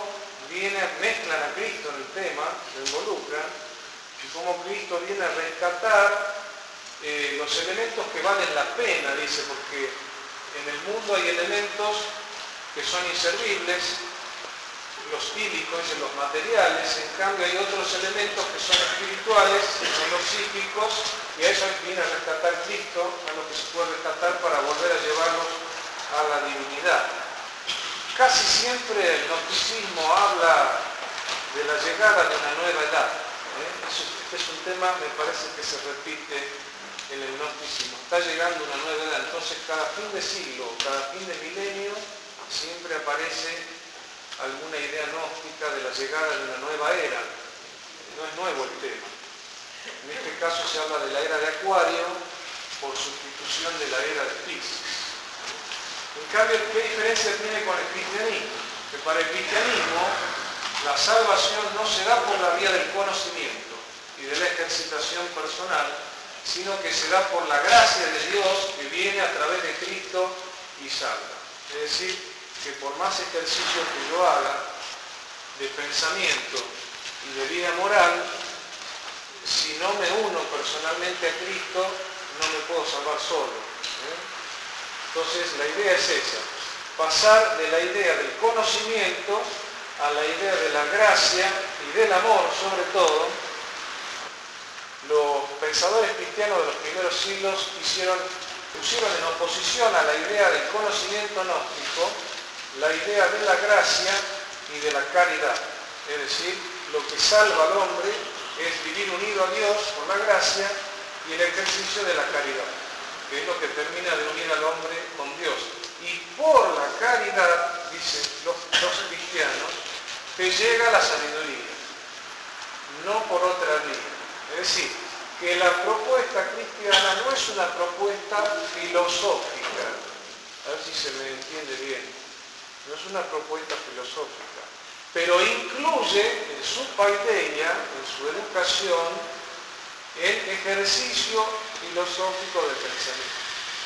mezclan a Cristo en el tema, lo involucran, y cómo Cristo viene a rescatar los elementos que valen la pena, dice, porque en el mundo hay elementos que son inservibles, los pílicos y los materiales, en cambio hay otros elementos que son espirituales, son los psíquicos, y a eso viene a rescatar Cristo, a lo que se puede rescatar para volver a llevarlos a la divinidad. Casi siempre el gnosticismo habla de la llegada de una nueva edad. Este es un tema, me parece que se repite en el gnosticismo. Está llegando una nueva edad, entonces cada fin de siglo, cada fin de milenio, siempre aparece alguna idea gnóstica de la llegada de una nueva era. No es nuevo el tema. En este caso se habla de la era de Acuario por sustitución de la era de Piscis. En cambio, ¿qué diferencia tiene con el cristianismo? Que para el cristianismo la salvación no se da por la vía del conocimiento y de la ejercitación personal, sino que se da por la gracia de Dios que viene a través de Cristo y salva. Es decir, que por más ejercicio que yo haga de pensamiento y de vida moral, si no me uno personalmente a Cristo, no me puedo salvar solo. Entonces la idea es esa, pasar de la idea del conocimiento a la idea de la gracia y del amor sobre todo. Los pensadores cristianos de los primeros siglos pusieron en oposición a la idea del conocimiento gnóstico la idea de la gracia y de la caridad. Es decir, lo que salva al hombre es vivir unido a Dios por la gracia y el ejercicio de la caridad, que es lo que termina de unir al hombre con Dios. Y por la caridad, dicen los cristianos, te llega la sabiduría, no por otra vía. Es decir, que la propuesta cristiana no es una propuesta filosófica, a ver si se me entiende bien, no es una propuesta filosófica, pero incluye en su paideia, en su educación, el ejercicio filosófico del pensamiento.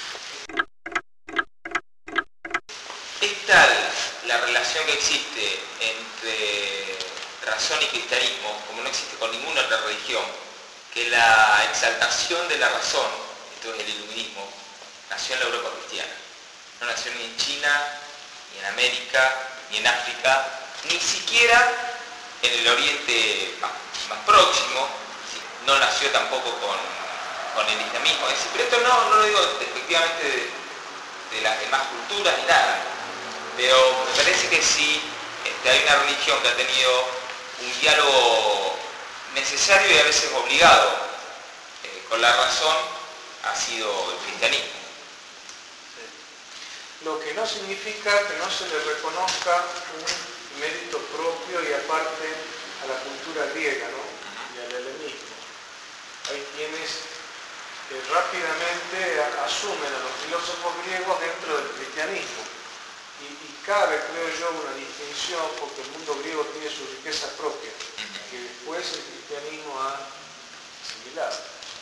Es tal la relación que existe entre razón y cristianismo, como no existe con ninguna otra religión, que la exaltación de la razón, esto es el iluminismo, nació en la Europa cristiana. No nació ni en China, ni en América, ni en África, ni siquiera en el Oriente más próximo, no nació tampoco con el islamismo. Es decir, pero esto no lo digo efectivamente de las demás culturas ni nada, pero me parece que sí hay una religión que ha tenido un diálogo necesario y a veces obligado con la razón, ha sido el cristianismo. Lo que no significa que no se le reconozca un mérito propio y aparte a la cultura griega, ¿no? Y al helenismo. Hay quienes rápidamente asumen a los filósofos griegos dentro del cristianismo. Y cabe, creo yo, una distinción porque el mundo griego tiene su riqueza propia, que después el cristianismo ha asimilado.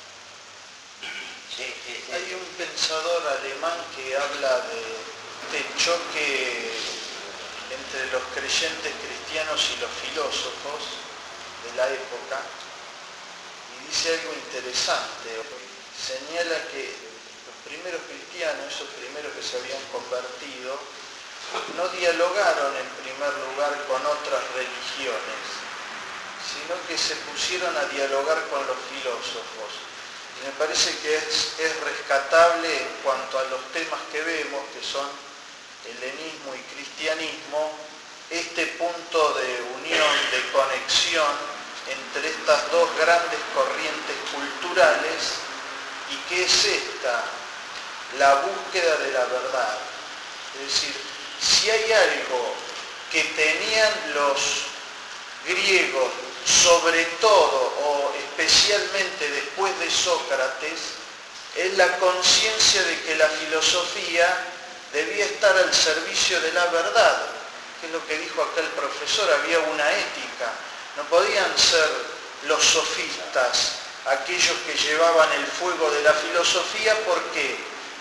Sí. Hay un pensador alemán que habla de choque entre los creyentes cristianos y los filósofos de la época y dice algo interesante. Señala que los primeros cristianos, esos primeros que se habían convertido, no dialogaron en primer lugar con otras religiones, sino que se pusieron a dialogar con los filósofos. Y me parece que es rescatable en cuanto a los temas que vemos, que son helenismo y cristianismo, este punto de unión, de conexión entre estas dos grandes corrientes culturales. ¿Y qué es esta? La búsqueda de la verdad. Es decir, si hay algo que tenían los griegos, sobre todo o especialmente después de Sócrates, es la conciencia de que la filosofía debía estar al servicio de la verdad, que es lo que dijo acá el profesor, había una ética. No podían ser los sofistas aquellos que llevaban el fuego de la filosofía, ¿por qué?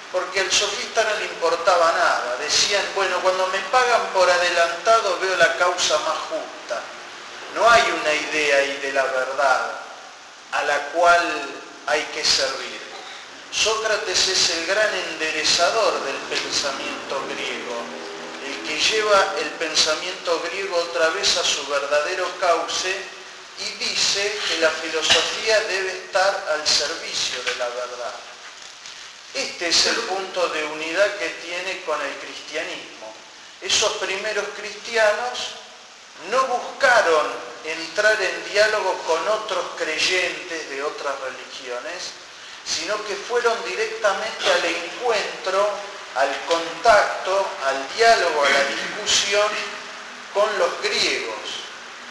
porque al sofista no le importaba nada. Decían, bueno, cuando me pagan por adelantado veo la causa más justa. No hay una idea ahí de la verdad a la cual hay que servir. Sócrates es el gran enderezador del pensamiento griego, el que lleva el pensamiento griego otra vez a su verdadero cauce y dice que la filosofía debe estar al servicio de la verdad. Este es el punto de unidad que tiene con el cristianismo. Esos primeros cristianos no buscaron entrar en diálogo con otros creyentes de otras religiones, sino que fueron directamente al encuentro, al contacto, al diálogo, a la discusión con los griegos.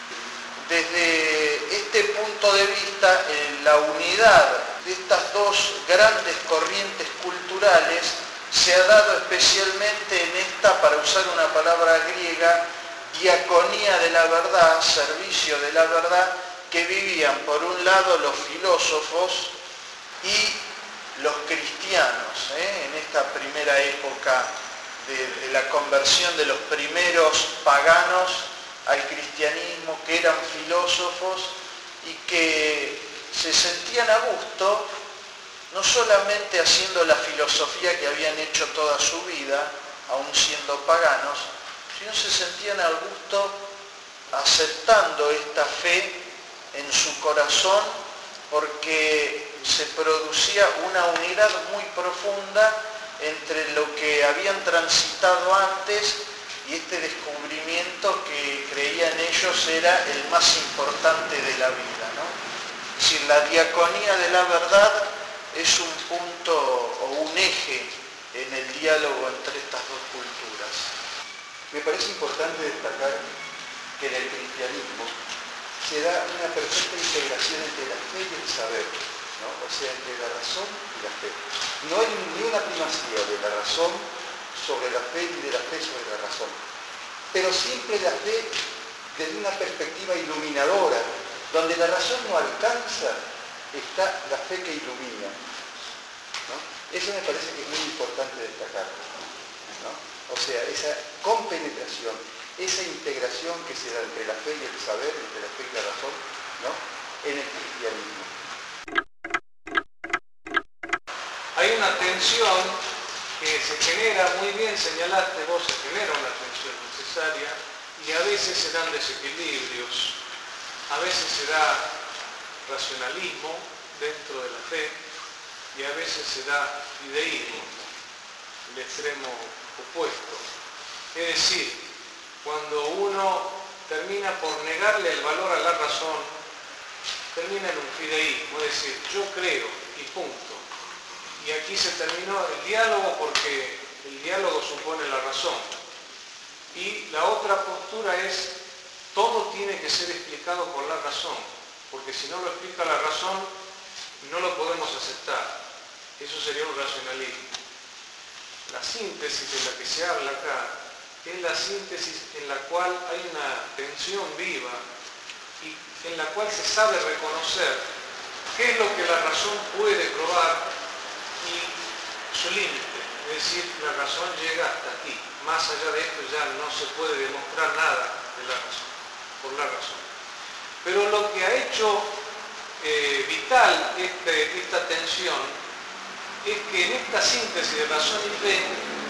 Desde este punto de vista, la unidad de estas dos grandes corrientes culturales se ha dado especialmente en esta, para usar una palabra griega, diaconía de la verdad, servicio de la verdad, que vivían por un lado los filósofos y los cristianos, en esta primera época de la conversión de los primeros paganos al cristianismo, que eran filósofos y que se sentían a gusto, no solamente haciendo la filosofía que habían hecho toda su vida, aún siendo paganos, sino se sentían a gusto aceptando esta fe en su corazón, porque se producía una unidad muy profunda entre lo que habían transitado antes y este descubrimiento que creían ellos era el más importante de la vida, ¿no? Es decir, la diaconía de la verdad es un punto o un eje en el diálogo entre estas dos culturas. Me parece importante destacar que en el cristianismo se da una perfecta integración entre la fe y el saber, ¿no? O sea, entre la razón y la fe. No hay ni una primacía de la razón sobre la fe ni de la fe sobre la razón, pero siempre la fe desde una perspectiva iluminadora, donde la razón no alcanza, está la fe que ilumina, ¿no? Eso me parece que es muy importante destacarlo, ¿no? O sea, esa compenetración, esa integración que se da entre la fe y el saber, entre la fe y la razón, ¿no? En el cristianismo. Hay una tensión que se genera, muy bien señalaste vos, se genera una tensión necesaria y a veces se dan desequilibrios, a veces se da racionalismo dentro de la fe y a veces se da fideísmo, el extremo opuesto. Es decir, cuando uno termina por negarle el valor a la razón, termina en un fideísmo, es decir, yo creo y punto. Y aquí se terminó el diálogo porque el diálogo supone la razón. Y la otra postura es, todo tiene que ser explicado por la razón, porque si no lo explica la razón, no lo podemos aceptar. Eso sería un racionalismo. La síntesis de la que se habla acá es la síntesis en la cual hay una tensión viva y en la cual se sabe reconocer qué es lo que la razón puede probar y su límite. Es decir, la razón llega hasta aquí. Más allá de esto ya no se puede demostrar nada de la razón, por la razón. Pero lo que ha hecho vital esta tensión es que en esta síntesis de razón y fe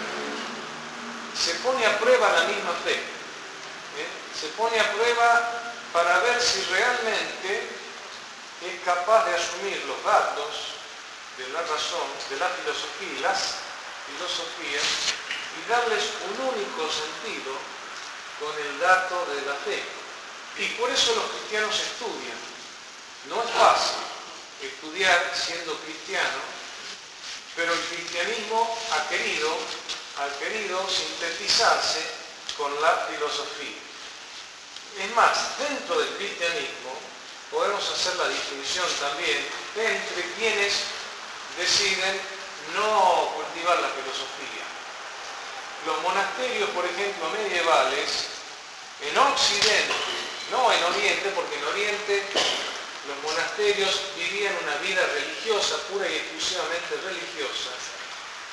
se pone a prueba la misma fe. Se pone a prueba para ver si realmente es capaz de asumir los datos de la razón, de la filosofía y las filosofías y darles un único sentido con el dato de la fe. Y por eso los cristianos estudian. No es fácil estudiar siendo cristiano, pero el cristianismo ha querido sintetizarse con la filosofía. Es más, dentro del cristianismo podemos hacer la distinción también entre quienes deciden no cultivar la filosofía. Los monasterios, por ejemplo, medievales, en Occidente, no en Oriente, porque en Oriente los monasterios vivían una vida religiosa, pura y exclusivamente religiosa,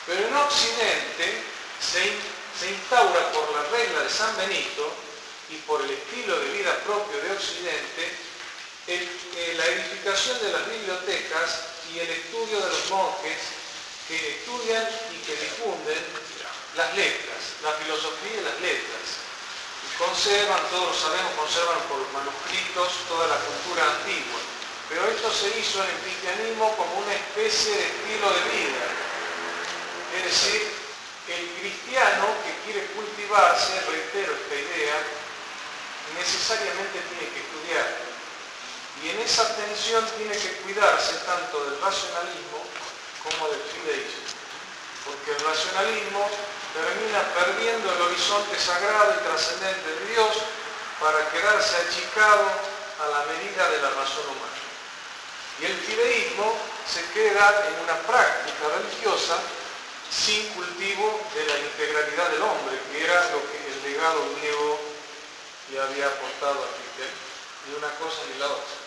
Pero en Occidente se instaura por la regla de San Benito y por el estilo de vida propio de Occidente la edificación de las bibliotecas y el estudio de los monjes que estudian y que difunden las letras, la filosofía y las letras. Y conservan, todos lo sabemos, conservan por los manuscritos toda la cultura antigua. Pero esto se hizo en el cristianismo como una especie de estilo de vida. Es decir, el cristiano que quiere cultivarse, reitero esta idea, necesariamente tiene que estudiar. Y en esa tensión tiene que cuidarse tanto del racionalismo como del fideísmo. Porque el racionalismo termina perdiendo el horizonte sagrado y trascendente de Dios para quedarse achicado a la medida de la razón humana. Y el fideísmo se queda en una práctica religiosa sin cultivo de la integralidad del hombre, que era lo que el legado griego le había aportado al cristianismo. Ni una cosa ni la otra.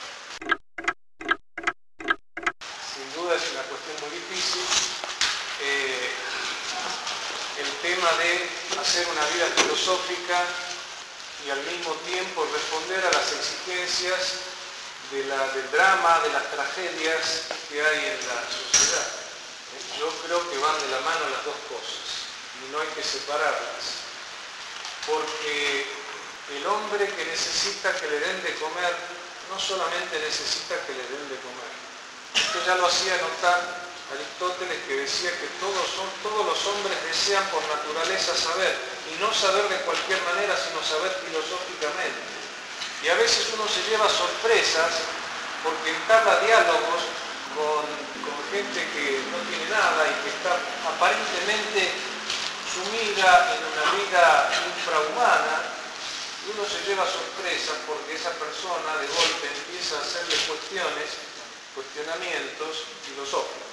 Sin duda es una cuestión muy difícil. El tema de hacer una vida filosófica y al mismo tiempo responder a las exigencias del drama, de las tragedias que hay en la sociedad. Yo creo que van de la mano las dos cosas y no hay que separarlas, porque el hombre que necesita que le den de comer no solamente necesita que le den de comer. Esto ya lo hacía notar Aristóteles, que decía que todos los hombres desean por naturaleza saber, y no saber de cualquier manera, sino saber filosóficamente. Y a veces uno se lleva sorpresas porque entabla diálogos con gente que no tiene nada y que está aparentemente sumida en una vida infrahumana, y uno se lleva sorpresas porque esa persona de golpe empieza a hacerle cuestionamientos filosóficos.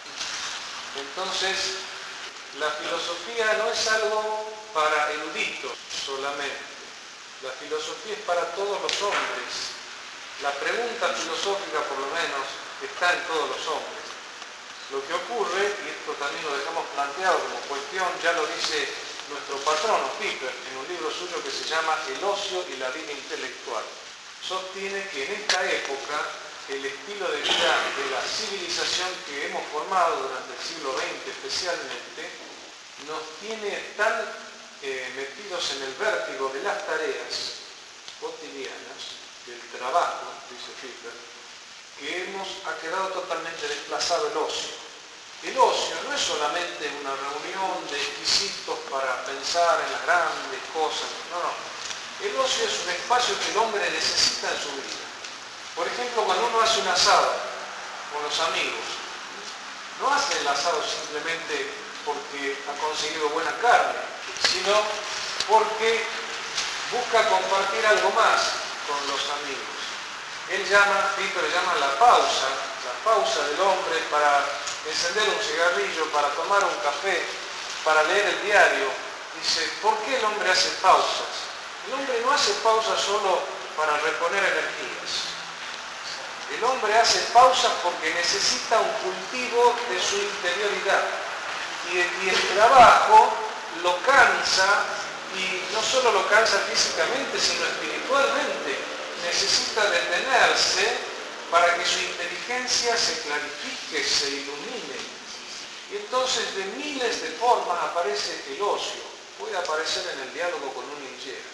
Entonces, la filosofía no es algo para eruditos solamente. La filosofía es para todos los hombres. La pregunta filosófica, por lo menos, está en todos los hombres. Lo que ocurre, y esto también lo dejamos planteado como cuestión, ya lo dice nuestro patrono Piper en un libro suyo que se llama El ocio y la vida intelectual. Sostiene que en esta época el estilo de vida de la civilización que hemos formado durante el siglo XX especialmente nos tiene tan metidos en el vértigo de las tareas cotidianas, del trabajo, dice Piper, que ha quedado totalmente desplazado el ocio. El ocio no es solamente una reunión de exquisitos para pensar en las grandes cosas, no. El ocio es un espacio que el hombre necesita en su vida. Por ejemplo, cuando uno hace un asado con los amigos, no hace el asado simplemente porque ha conseguido buena carne, sino porque busca compartir algo más con los amigos. Piper llama la pausa del hombre para encender un cigarrillo, para tomar un café, para leer el diario. Dice, ¿por qué el hombre hace pausas? El hombre no hace pausas solo para reponer energías. El hombre hace pausas porque necesita un cultivo de su interioridad. Y el trabajo lo cansa, y no solo lo cansa físicamente, sino espiritualmente. Necesita detenerse para que su inteligencia se clarifique, se ilumine. Y entonces de miles de formas aparece el ocio. Puede aparecer en el diálogo con un lingera.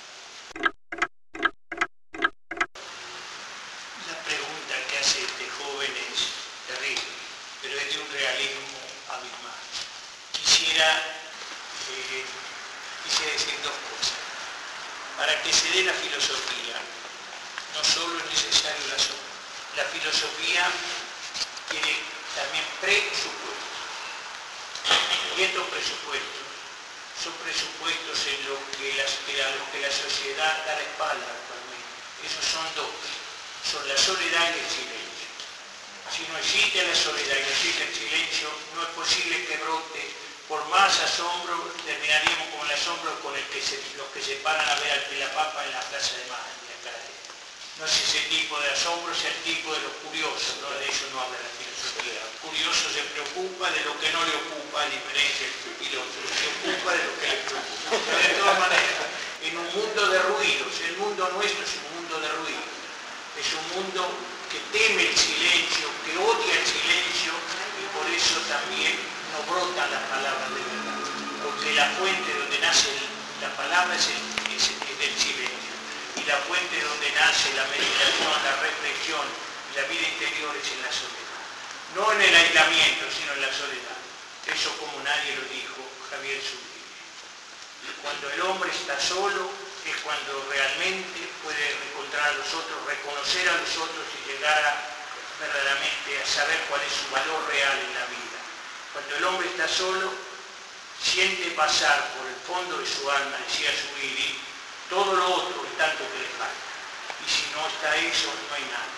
Quisiera decir dos cosas. Para que se dé la filosofía, no solo es necesario la sombra. La filosofía tiene también presupuestos. Y estos presupuestos son presupuestos a los que la sociedad da la espalda actualmente. Esos son dos. Son la soledad y el silencio. Si no existe la soledad y no existe el silencio, no es posible que brote. Por más asombro, terminaríamos con el asombro con los que se paran a ver al Pilapapa en la plaza de Mayo. No es ese tipo de asombro, es el tipo de los curiosos, ¿no? De eso no habla la filosofía. curioso se preocupa de lo que no le ocupa, a diferencia del filósofo, se ocupa de lo que le preocupa. Pero de todas maneras, en un mundo de ruidos, el mundo nuestro es un mundo de ruidos, es un mundo que teme el silencio, que odia el silencio, y por eso también no brotan las palabras de verdad, porque la fuente donde nace la palabra es del silencio, y la fuente donde nace la meditación, la reflexión, la vida interior es en la soledad. No en el aislamiento, sino en la soledad. Eso, como nadie lo dijo, Javier Zubiri. Cuando el hombre está solo es cuando realmente puede encontrar a los otros, reconocer a los otros y llegar verdaderamente a saber cuál es su valor real en la vida. Cuando el hombre está solo, siente pasar por el fondo de su alma, decía Zubiri, todo lo otro es tanto que le falta. Y si no está eso, no hay nada.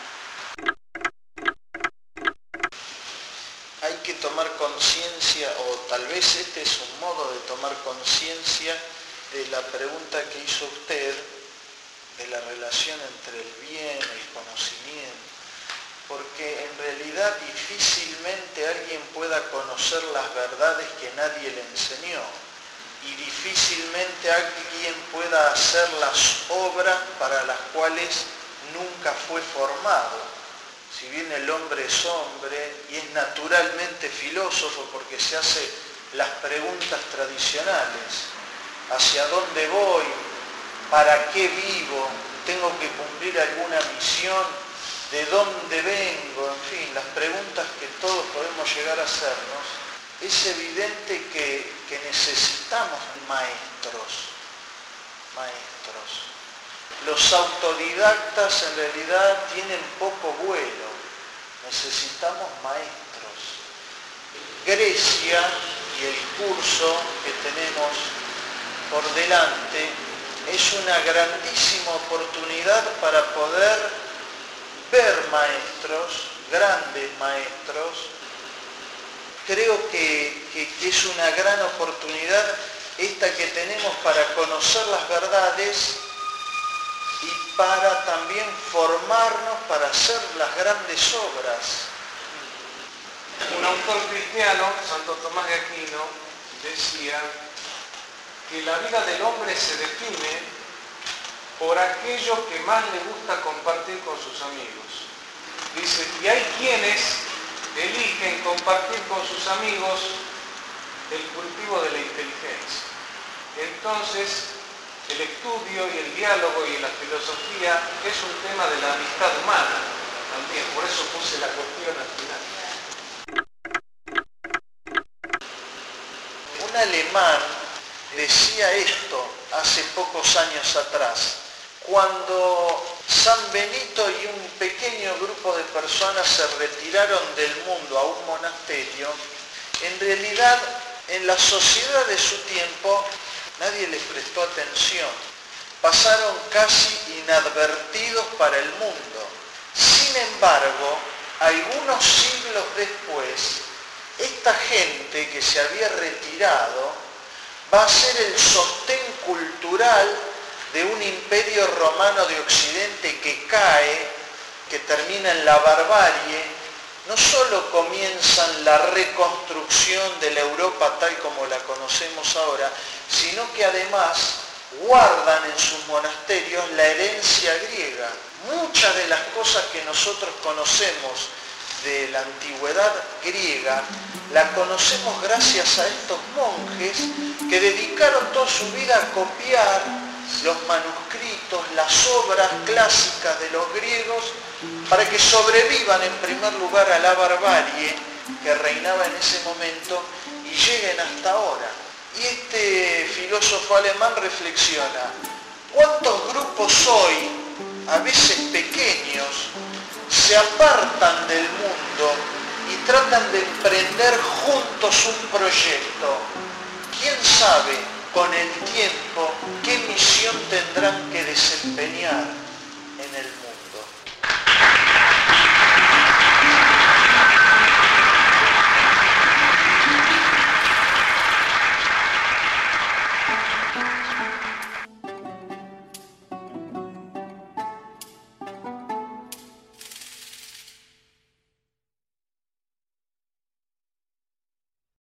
Hay que tomar conciencia, o tal vez este es un modo de tomar conciencia de la pregunta que hizo usted, de la relación entre el bien, el conocimiento, porque en realidad difícilmente alguien pueda conocer las verdades que nadie le enseñó, y difícilmente alguien pueda hacer las obras para las cuales nunca fue formado. Si bien el hombre es hombre y es naturalmente filósofo porque se hace las preguntas tradicionales, ¿hacia dónde voy? ¿Para qué vivo? ¿Tengo que cumplir alguna misión? ¿De dónde vengo? En fin, las preguntas que todos podemos llegar a hacernos. Es evidente que necesitamos maestros. Los autodidactas en realidad tienen poco vuelo. Necesitamos maestros. Grecia y el curso que tenemos por delante es una grandísima oportunidad para poder ver maestros, grandes maestros. Creo que es una gran oportunidad esta que tenemos para conocer las verdades y para también formarnos para hacer las grandes obras. Un autor cristiano, Santo Tomás de Aquino, decía que la vida del hombre se define por aquello que más le gusta compartir con sus amigos. Dice, y hay quienes eligen compartir con sus amigos el cultivo de la inteligencia. Entonces, el estudio y el diálogo y la filosofía es un tema de la amistad humana también, por eso puse la cuestión al final. Un alemán decía esto hace pocos años atrás, cuando San Benito y un pequeño grupo de personas se retiraron del mundo a un monasterio, en realidad en la sociedad de su tiempo nadie les prestó atención, pasaron casi inadvertidos para el mundo. Sin embargo, algunos siglos después, esta gente que se había retirado va a ser el sostén cultural de un imperio romano de Occidente que cae, que termina en la barbarie. No solo comienzan la reconstrucción de la Europa tal como la conocemos ahora, sino que además guardan en sus monasterios la herencia griega. Muchas de las cosas que nosotros conocemos de la antigüedad griega, la conocemos gracias a estos monjes que dedicaron toda su vida a copiar los manuscritos, las obras clásicas de los griegos, para que sobrevivan en primer lugar a la barbarie que reinaba en ese momento y lleguen hasta ahora. Y este filósofo alemán reflexiona, ¿cuántos grupos hoy, a veces pequeños, se apartan del mundo y tratan de emprender juntos un proyecto? ¿Quién sabe con el tiempo qué misión tendrán que desempeñar?